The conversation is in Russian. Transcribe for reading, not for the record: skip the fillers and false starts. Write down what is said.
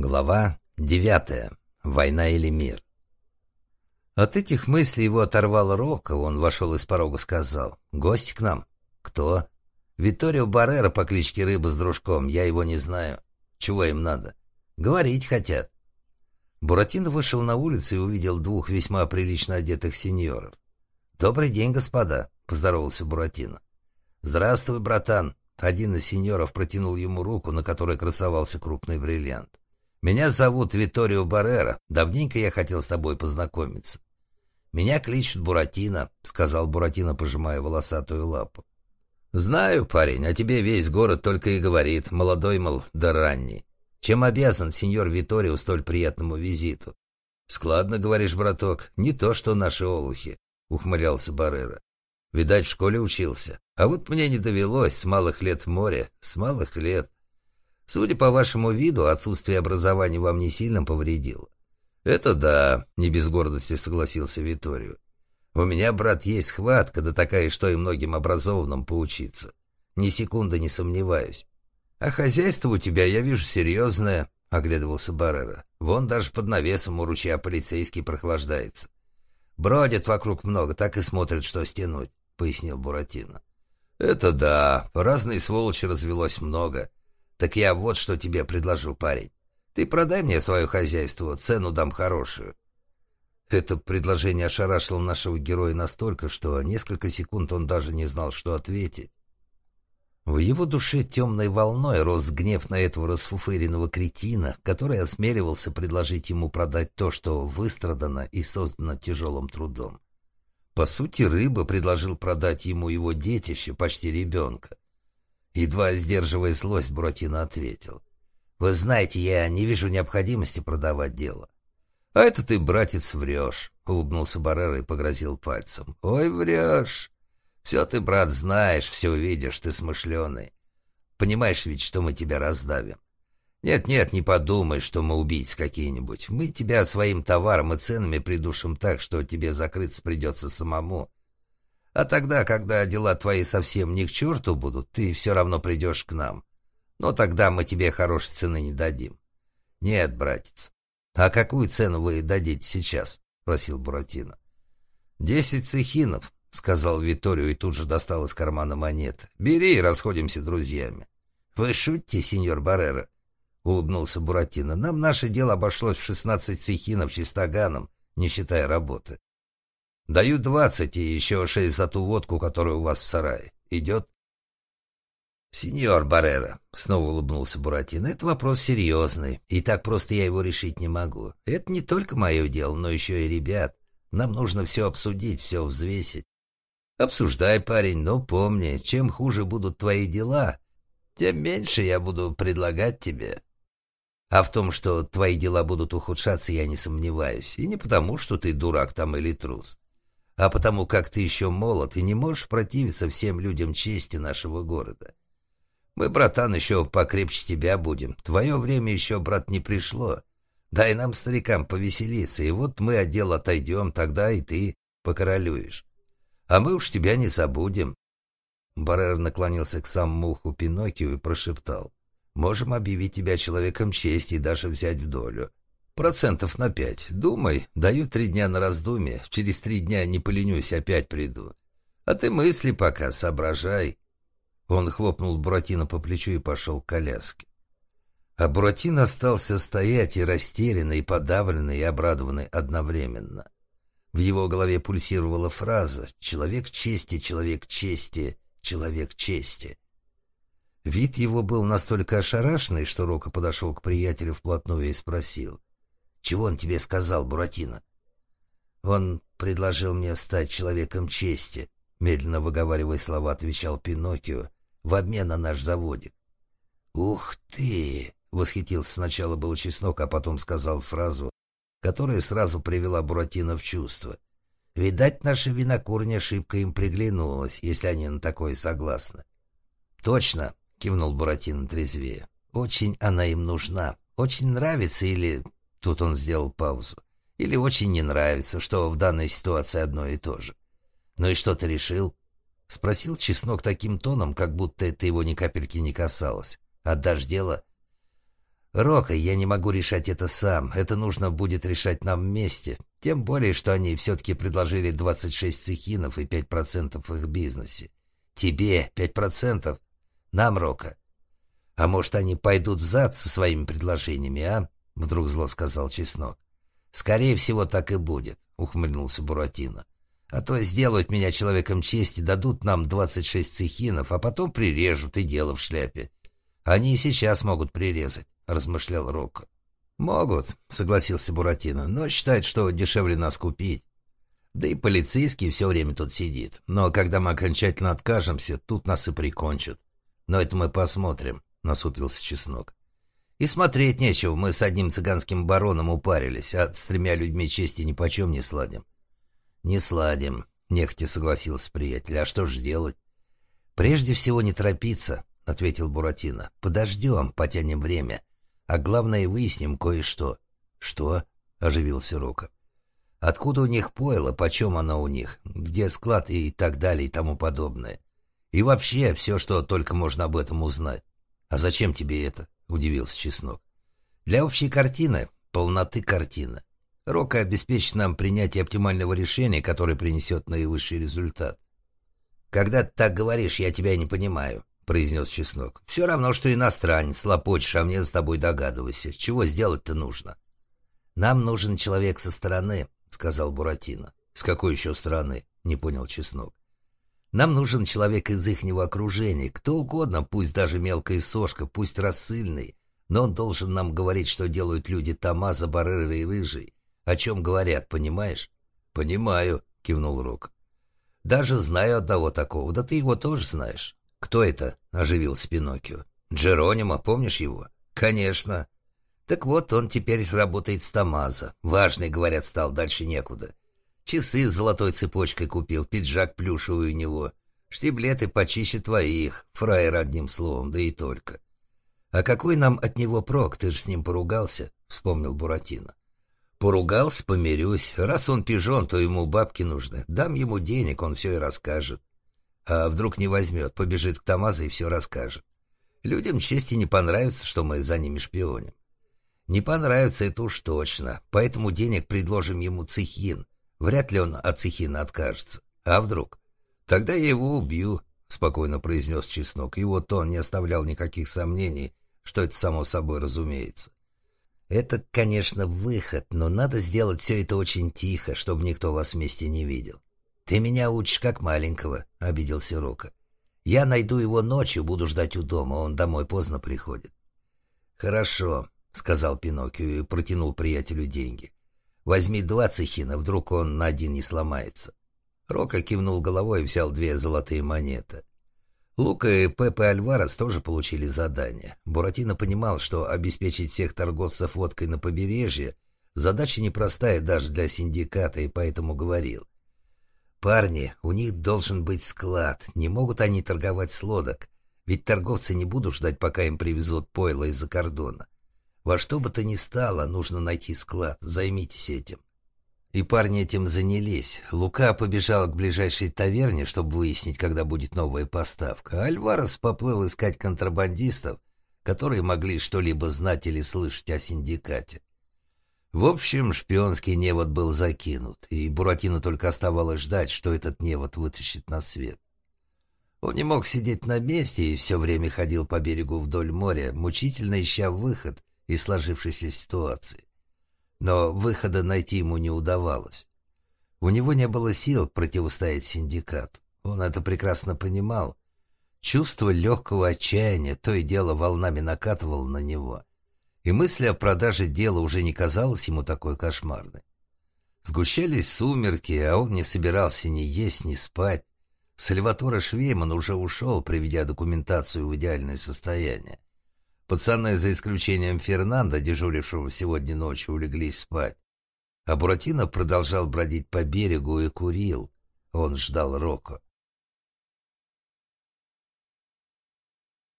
Глава 9. Война или мир. От этих мыслей его оторвало Рокко. Он вошел из порога, сказал: «Гости к нам». «Кто?» «Витторио Баррера по кличке Рыба с дружком. Я его не знаю. Чего им надо?» «Говорить хотят». Буратино вышел на улицу и увидел двух весьма прилично одетых сеньоров. «Добрый день, господа», — поздоровался Буратино. «Здравствуй, братан». Один из сеньоров протянул ему руку, на которой красовался крупный бриллиант. «Меня зовут Витторио Баррера. Давненько я хотел с тобой познакомиться». «Меня кличут Буратино», — сказал Буратино, пожимая волосатую лапу. «Знаю, парень, о тебе весь город только и говорит. Молодой, мол, да ранний. Чем обязан сеньор Витторио столь приятному визиту?» «Складно, говоришь, браток, не то что наши олухи», — ухмылялся Баррера. «Видать, в школе учился. А вот мне не довелось, с малых лет в море, с малых лет. Судя по вашему виду, отсутствие образования вам не сильно повредило». «Это да», — не без гордости согласился Витторио. «У меня, брат, есть хватка, да такая, что и многим образованным поучиться. Ни секунды не сомневаюсь. А хозяйство у тебя, я вижу, серьезное», — оглядывался Баррера. «Вон даже под навесом у ручья полицейский прохлаждается. Бродят вокруг много, так и смотрят, что стянуть», — пояснил Буратино. «Это да, разной сволочи развелось много. Так я вот что тебе предложу, парень. Ты продай мне свое хозяйство, цену дам хорошую». Это предложение ошарашило нашего героя настолько, что несколько секунд он даже не знал, что ответить. В его душе темной волной рос гнев на этого расфуфыренного кретина, который осмеливался предложить ему продать то, что выстрадано и создано тяжелым трудом. По сути, Рыба предложил продать ему его детище, почти ребенка. Едва сдерживая злость, Буратино ответил: «Вы знаете, я не вижу необходимости продавать дело». «А это ты, братец, врешь», — улыбнулся Баррера и погрозил пальцем. «Ой, врешь. Все ты, брат, знаешь, все видишь, ты смышленый. Понимаешь ведь, что мы тебя раздавим. Нет-нет, не подумай, что мы убийцы какие-нибудь. Мы тебя своим товаром и ценами придушим так, что тебе закрыться придется самому. А тогда, когда дела твои совсем не к черту будут, ты все равно придешь к нам. Но тогда мы тебе хорошей цены не дадим». «Нет, братец». «А какую цену вы дадите сейчас?» — спросил Буратино. 10 цехинов», — сказал Витторио и тут же достал из кармана монеты. «Бери и расходимся друзьями». «Вы шутите, сеньор Баррера?» — улыбнулся Буратино. «Нам наше дело обошлось в 16 цехинов чистоганом, не считая работы. Даю 20 и еще 6 за ту водку, которая у вас в сарае. Идет?» «Сеньор Баррера», — снова улыбнулся Буратино, — «это вопрос серьезный, и так просто я его решить не могу. Это не только мое дело, но еще и ребят. Нам нужно все обсудить, все взвесить». «Обсуждай, парень, но помни, чем хуже будут твои дела, тем меньше я буду предлагать тебе. А в том, что твои дела будут ухудшаться, я не сомневаюсь. И не потому, что ты дурак там или трус, а потому как ты еще молод и не можешь противиться всем людям чести нашего города. Мы, братан, еще покрепче тебя будем. Твое время еще, брат, не пришло. Дай нам, старикам, повеселиться, и вот мы от дел отойдем, тогда и ты покоролюешь. А мы уж тебя не забудем». Баррера наклонился к самому уху Пиноккио и прошептал: «Можем объявить тебя человеком чести и даже взять в долю. 5%. Думай, даю 3 дня на раздумье. Через 3 дня, не поленюсь, опять приду. А ты мысли пока, соображай». Он хлопнул Буратино по плечу и пошел к коляске. А Буратино остался стоять и растерянный, и подавленный, и обрадованный одновременно. В его голове пульсировала фраза: «Человек чести, человек чести, человек чести». Вид его был настолько ошарашенный, что Рокко подошел к приятелю вплотную и спросил: «Чего он тебе сказал, Буратино?» «Он предложил мне стать человеком чести», — медленно выговаривая слова, отвечал Пиноккио, — «в обмен на наш заводик». «Ух ты!» — восхитился сначала был Чеснок, а потом сказал фразу, которая сразу привела Буратино в чувство. «Видать, наша винокурня шибко им приглянулась, если они на такое согласны». «Точно!» — кивнул Буратино трезвее. «Очень она им нужна. Очень нравится или...» Тут он сделал паузу. «Или очень не нравится, что в данной ситуации одно и то же. Ну и что ты решил?» — спросил Чеснок таким тоном, как будто это его ни капельки не касалось. «Отдашь дело?» «Рока, я не могу решать это сам. Это нужно будет решать нам вместе. Тем более, что они все-таки предложили 26 цехинов и 5% в их бизнесе. Тебе 5%? Нам, Рока. А может, они пойдут взад со своими предложениями, а?» Вдруг зло сказал Чеснок. «Скорее всего, так и будет», — ухмыльнулся Буратино. «А то сделают меня человеком чести, дадут нам 26 цехинов, а потом прирежут, и дело в шляпе. Они и сейчас могут прирезать», — размышлял Рокко. «Могут», — согласился Буратино, — «но считают, что дешевле нас купить. Да и полицейский все время тут сидит. Но когда мы окончательно откажемся, тут нас и прикончат. Но это мы посмотрим», — насупился Чеснок. «И смотреть нечего, мы с одним цыганским бароном упарились, а с 3 людьми чести нипочем не сладим». «Не сладим», — нехотя согласился приятель. «А что же делать?» «Прежде всего не торопиться», — ответил Буратино. «Подождем, потянем время. А главное, выясним кое-что». «Что?» — оживился Рокко. «Откуда у них пойло, почем оно у них, где склад и так далее и тому подобное. И вообще все, что только можно об этом узнать». «А зачем тебе это?» — удивился Чеснок. «Для общей картины, полноты картины. Рокко обеспечит нам принятие оптимального решения, которое принесет наивысший результат». «Когда ты так говоришь, я тебя не понимаю», — произнес Чеснок. «Все равно, что иностранец, лопочешь, а мне за тобой догадывайся. Чего сделать-то нужно?» «Нам нужен человек со стороны», — сказал Буратино. «С какой еще стороны?» — не понял Чеснок. «Нам нужен человек из ихнего окружения, кто угодно, пусть даже мелкая сошка, пусть рассыльный, но он должен нам говорить, что делают люди Томмазо, Баррера и Рыжий. О чем говорят, понимаешь?» «Понимаю», — кивнул Рокко. «Даже знаю одного такого, да ты его тоже знаешь». «Кто это?» — оживился Пиноккио. «Джеронимо, помнишь его?» «Конечно». «Так вот, он теперь работает с Томмазо. Важный, говорят, стал, дальше некуда. Часы с золотой цепочкой купил, пиджак плюшевый у него. Штиблеты почище твоих, фраер одним словом, да и только». «А какой нам от него прок? Ты же с ним поругался?» — вспомнил Буратино. «Поругался, помирюсь. Раз он пижон, то ему бабки нужны. Дам ему денег, он все и расскажет. А вдруг не возьмет, побежит к Томмазо и все расскажет. Людям чести не понравится, что мы за ними шпионим». «Не понравится, это уж точно. Поэтому денег предложим ему цехин. Вряд ли он от цехина откажется. А вдруг? Тогда я его убью», — спокойно произнес Чеснок. Его тон не оставлял никаких сомнений, что это само собой разумеется. «Это, конечно, выход, но надо сделать все это очень тихо, чтобы никто вас вместе не видел». «Ты меня учишь как маленького», — обиделся Рокко. «Я найду его ночью, буду ждать у дома, он домой поздно приходит». «Хорошо», — сказал Пиноккио и протянул приятелю деньги. «Возьми 2 цехина, вдруг он на один не сломается». Рокко кивнул головой и взял 2 золотые монеты. Лука и Пепе Альварес тоже получили задание. Буратино понимал, что обеспечить всех торговцев водкой на побережье задача непростая даже для синдиката, и поэтому говорил: «Парни, у них должен быть склад, не могут они торговать с лодок, ведь торговцы не будут ждать, пока им привезут пойло из-за кордона. Во что бы то ни стало, нужно найти склад, займитесь этим». И парни этим занялись. Лука побежал к ближайшей таверне, чтобы выяснить, когда будет новая поставка. А Альварес поплыл искать контрабандистов, которые могли что-либо знать или слышать о синдикате. В общем, шпионский невод был закинут, и Буратино только оставалось ждать, что этот невод вытащит на свет. Он не мог сидеть на месте и все время ходил по берегу вдоль моря, мучительно ища выход из сложившейся ситуации. Но выхода найти ему не удавалось. У него не было сил противостоять синдикату. Он это прекрасно понимал. Чувство легкого отчаяния то и дело волнами накатывало на него. И мысль о продаже дела уже не казалась ему такой кошмарной. Сгущались сумерки, а он не собирался ни есть, ни спать. Сальваторе Швейман уже ушел, приведя документацию в идеальное состояние. Пацаны, за исключением Фернандо, дежурившего сегодня ночью, улеглись спать. А Буратино продолжал бродить по берегу и курил. Он ждал Рокко.